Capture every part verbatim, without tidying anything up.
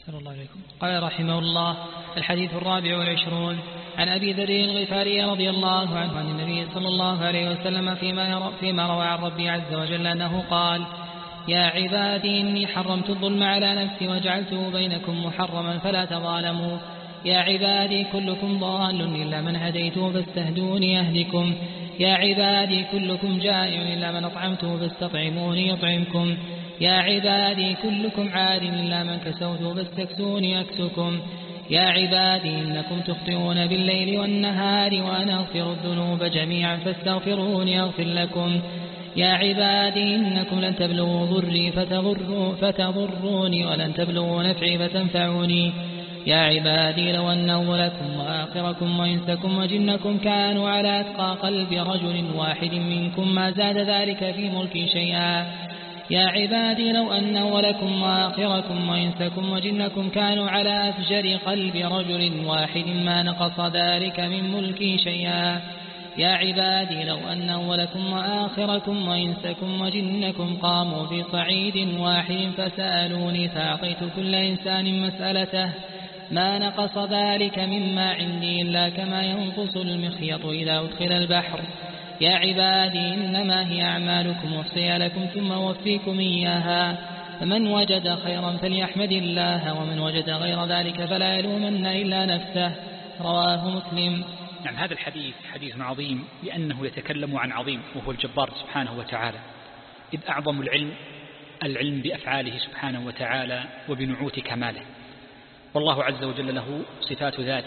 صلى الله عليكم. قال رحمه الله: الحديث الرابع والعشرون عن أبي ذر الغفاري رضي الله عنه عن النبي صلى الله عليه وسلم فيما, فيما روى عن ربي عز وجل أنه قال: يا عبادي إني حرمت الظلم على نفسي وجعلته بينكم محرما فلا تظالموا. يا عبادي كلكم ضال إلا من هديته فاستهدوني أهدكم. يا عبادي كلكم جائع إلا من أطعمته فاستطعموني يطعمكم. يا عبادي كلكم عار إلا من كسوته فاستكسوني أكسكم. يا عبادي إنكم تخطئون بالليل والنهار وأنا أغفر الذنوب جميعا فاستغفروني أغفر لكم. يا عبادي إنكم لن تبلغوا ضري فتضروا فتضروني ولن تبلغوا نفعي فتنفعوني. يا عبادي لو أن أولكم وآخركم وإنسكم وجنكم كانوا على أتقى قلب رجل واحد منكم ما زاد ذلك في ملكي شيئا. يا عبادي لو أن أولكم وآخركم وإنسكم وجنكم كانوا على أفجر قلب رجل واحد ما نقص ذلك من ملكي شيئا. يا عبادي لو أن أولكم وآخركم وإنسكم وجنكم قاموا في صعيد واحد فسألوني فأعطيت كل إنسان مسألته ما نقص ذلك مما عندي إلا كما ينقص المخيط إذا أدخل البحر. يا عبادي إنما هي أعمالكم أحصيها لكم ثم أوفيكم إياها، فمن وجد خيرا فليحمد الله ومن وجد غير ذلك فلا يلومن إلا نفسه. رواه مسلم. نعم، هذا الحديث حديث عظيم لأنه يتكلم عن عظيم وهو الجبار سبحانه وتعالى، إذ أعظم العلم العلم بأفعاله سبحانه وتعالى وبنعوت كماله، والله عز وجل له صفات ذات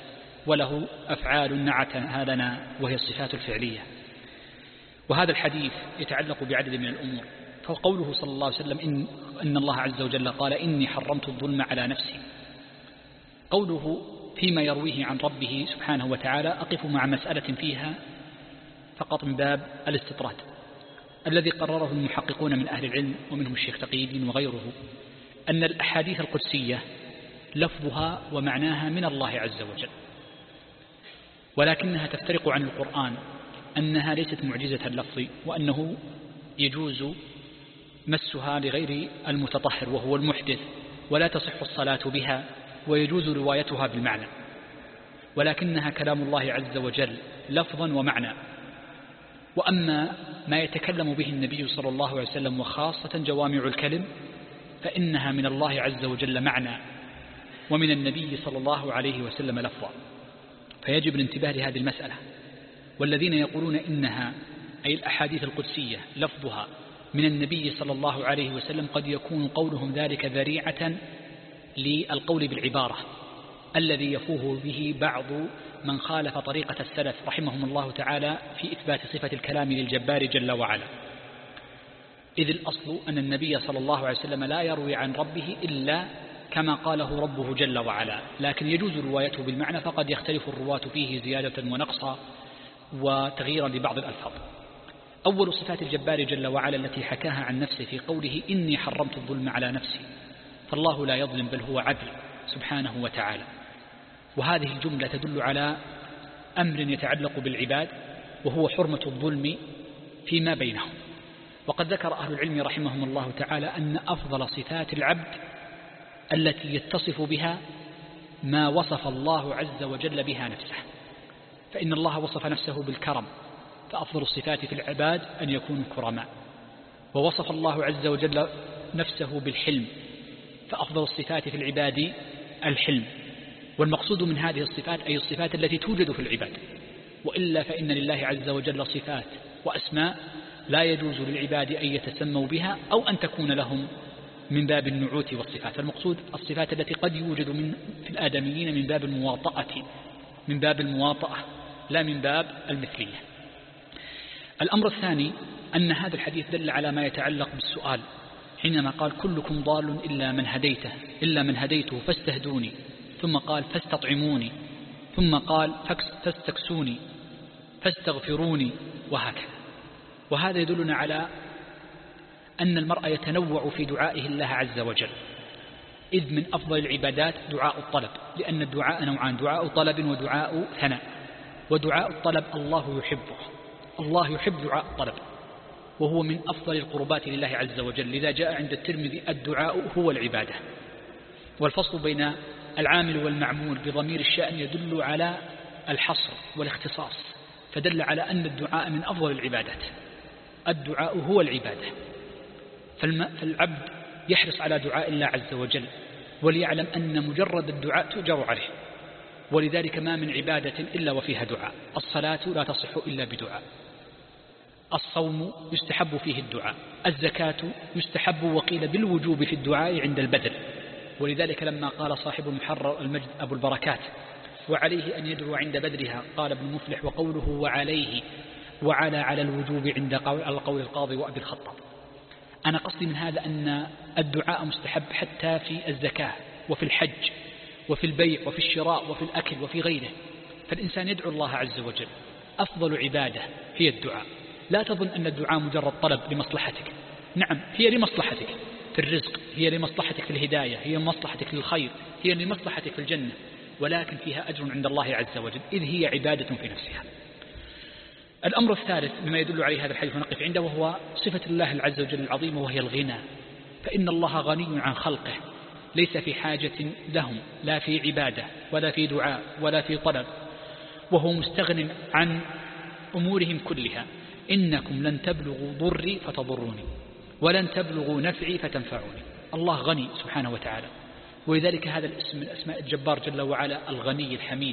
وله أفعال نعتها لنا وهي الصفات الفعلية. وهذا الحديث يتعلق بعدد من الأمور، فقوله صلى الله عليه وسلم إن, إن الله عز وجل قال إني حرمت الظلم على نفسي، قوله فيما يرويه عن ربه سبحانه وتعالى أقف مع مسألة فيها فقط من باب الاستطراد الذي قرره المحققون من أهل العلم ومنهم الشيخ تقي الدين وغيره، أن الأحاديث القدسية لفظها ومعناها من الله عز وجل، ولكنها تفترق عن القرآن أنها ليست معجزة اللفظ، وأنه يجوز مسها لغير المتطهر وهو المحدث ولا تصح الصلاة بها، ويجوز روايتها بالمعنى، ولكنها كلام الله عز وجل لفظا ومعنى. وأما ما يتكلم به النبي صلى الله عليه وسلم وخاصة جوامع الكلم فإنها من الله عز وجل معنى ومن النبي صلى الله عليه وسلم لفظا، فيجب الانتباه لهذه المسألة. والذين يقولون إنها أي الأحاديث القدسية لفظها من النبي صلى الله عليه وسلم قد يكون قولهم ذلك ذريعة للقول بالعبارة الذي يفوه به بعض من خالف طريقة السلف رحمهم الله تعالى في إثبات صفة الكلام للجبار جل وعلا، إذ الأصل أن النبي صلى الله عليه وسلم لا يروي عن ربه إلا كما قاله ربه جل وعلا، لكن يجوز روايته بالمعنى، فقد يختلف الرواة فيه زيادة ونقصا وتغييرا لبعض الألفاظ. أول صفات الجبار جل وعلا التي حكاها عن نفسه في قوله إني حرمت الظلم على نفسي، فالله لا يظلم بل هو عدل سبحانه وتعالى، وهذه الجملة تدل على أمر يتعلق بالعباد وهو حرمة الظلم فيما بينهم. وقد ذكر أهل العلم رحمهم الله تعالى أن أفضل صفات العبد التي يتصف بها ما وصف الله عز وجل بها نفسه، فإن الله وصف نفسه بالكرم، فأفضل الصفات في العباد أن يكونوا كرماء، ووصف الله عز وجل نفسه بالحلم، فأفضل الصفات في العباد الحلم. والمقصود من هذه الصفات أي الصفات التي توجد في العباد، وإلا فإن لله عز وجل صفات وأسماء لا يجوز للعباد أن يتسموا بها أو أن تكون لهم من باب النعوت والصفات. المقصود الصفات التي قد يوجد من في الآدميين من باب المواطأة من باب المواطأة لا من باب المثلية. الأمر الثاني أن هذا الحديث دل على ما يتعلق بالسؤال، حينما قال كلكم ضال إلا من هديته إلا من هديته فاستهدوني، ثم قال فاستطعموني، ثم قال فاستكسوني فاستغفروني، وهكذا. وهذا يدلنا على أن المرء يتنوع في دعائه الله عز وجل، إذ من أفضل العبادات دعاء الطلب، لأن الدعاء نوعان: دعاء طلب ودعاء ثناء. ودعاء الطلب الله يحبه، الله يحب دعاء الطلب، وهو من أفضل القربات لله عز وجل، لذا جاء عند الترمذي الدعاء هو العبادة. والفصل بين العامل والمعمول بضمير الشأن يدل على الحصر والاختصاص، فدل على أن الدعاء من أفضل العبادات. الدعاء هو العبادة، فالعبد يحرص على دعاء الله عز وجل، وليعلم أن مجرد الدعاء تؤجر عليه، ولذلك ما من عبادة إلا وفيها دعاء. الصلاة لا تصح إلا بدعاء، الصوم يستحب فيه الدعاء، الزكاة يستحب وقيل بالوجوب في الدعاء عند البذل، ولذلك لما قال صاحب المحرر المجد أبو البركات وعليه أن يدعو عند بذلها قال ابن مفلح وقوله وعليه وعلى على الوجوب عند القول القاضي وأبي الخطاب. أنا قصدي من هذا أن الدعاء مستحب حتى في الزكاة وفي الحج وفي البيع وفي الشراء وفي الأكل وفي غيره، فالإنسان يدعو الله عز وجل. أفضل عبادة هي الدعاء. لا تظن أن الدعاء مجرد طلب لمصلحتك، نعم هي لمصلحتك في الرزق، هي لمصلحتك في الهداية، هي لمصلحتك للخير، هي لمصلحتك في الجنة، ولكن فيها أجر عند الله عز وجل إذ هي عبادة في نفسها. الأمر الثالث مما يدل عليه هذا الحديث ونقف عنده وهو صفة الله عز وجل العظيمة وهي الغنى، فإن الله غني عن خلقه، ليس في حاجة لهم لا في عبادة ولا في دعاء ولا في طلب، وهو مستغن عن أمورهم كلها. إنكم لن تبلغوا ضري فتضروني ولن تبلغوا نفعي فتنفعوني. الله غني سبحانه وتعالى، ولذلك هذا الاسم من أسماء الجبار جل وعلا الغني الحميد،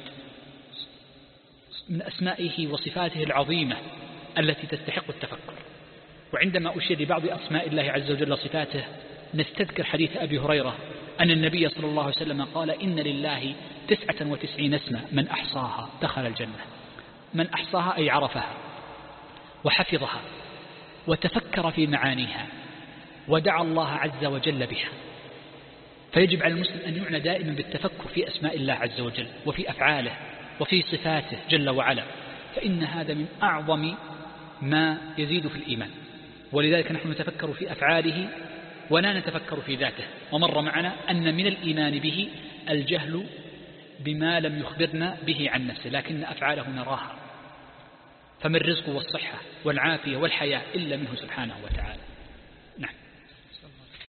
من أسمائه وصفاته العظيمة التي تستحق التفكر. وعندما أشير لبعض أسماء الله عز وجل صفاته نستذكر حديث أبي هريرة أن النبي صلى الله عليه وسلم قال إن لله تسعة وتسعين اسما من أحصاها دخل الجنة. من أحصاها أي عرفها وحفظها وتفكر في معانيها ودعا الله عز وجل بها. فيجب على المسلم أن يعنى دائما بالتفكر في أسماء الله عز وجل وفي أفعاله وفي صفاته جل وعلا، فإن هذا من أعظم ما يزيد في الإيمان. ولذلك نحن نتفكر في أفعاله ولا نتفكر في ذاته. ومر معنا أن من الإيمان به الجهل بما لم يخبرنا به عن نفسه، لكن أفعاله نراها، فما الرزق والصحة والعافية والحياة إلا منه سبحانه وتعالى.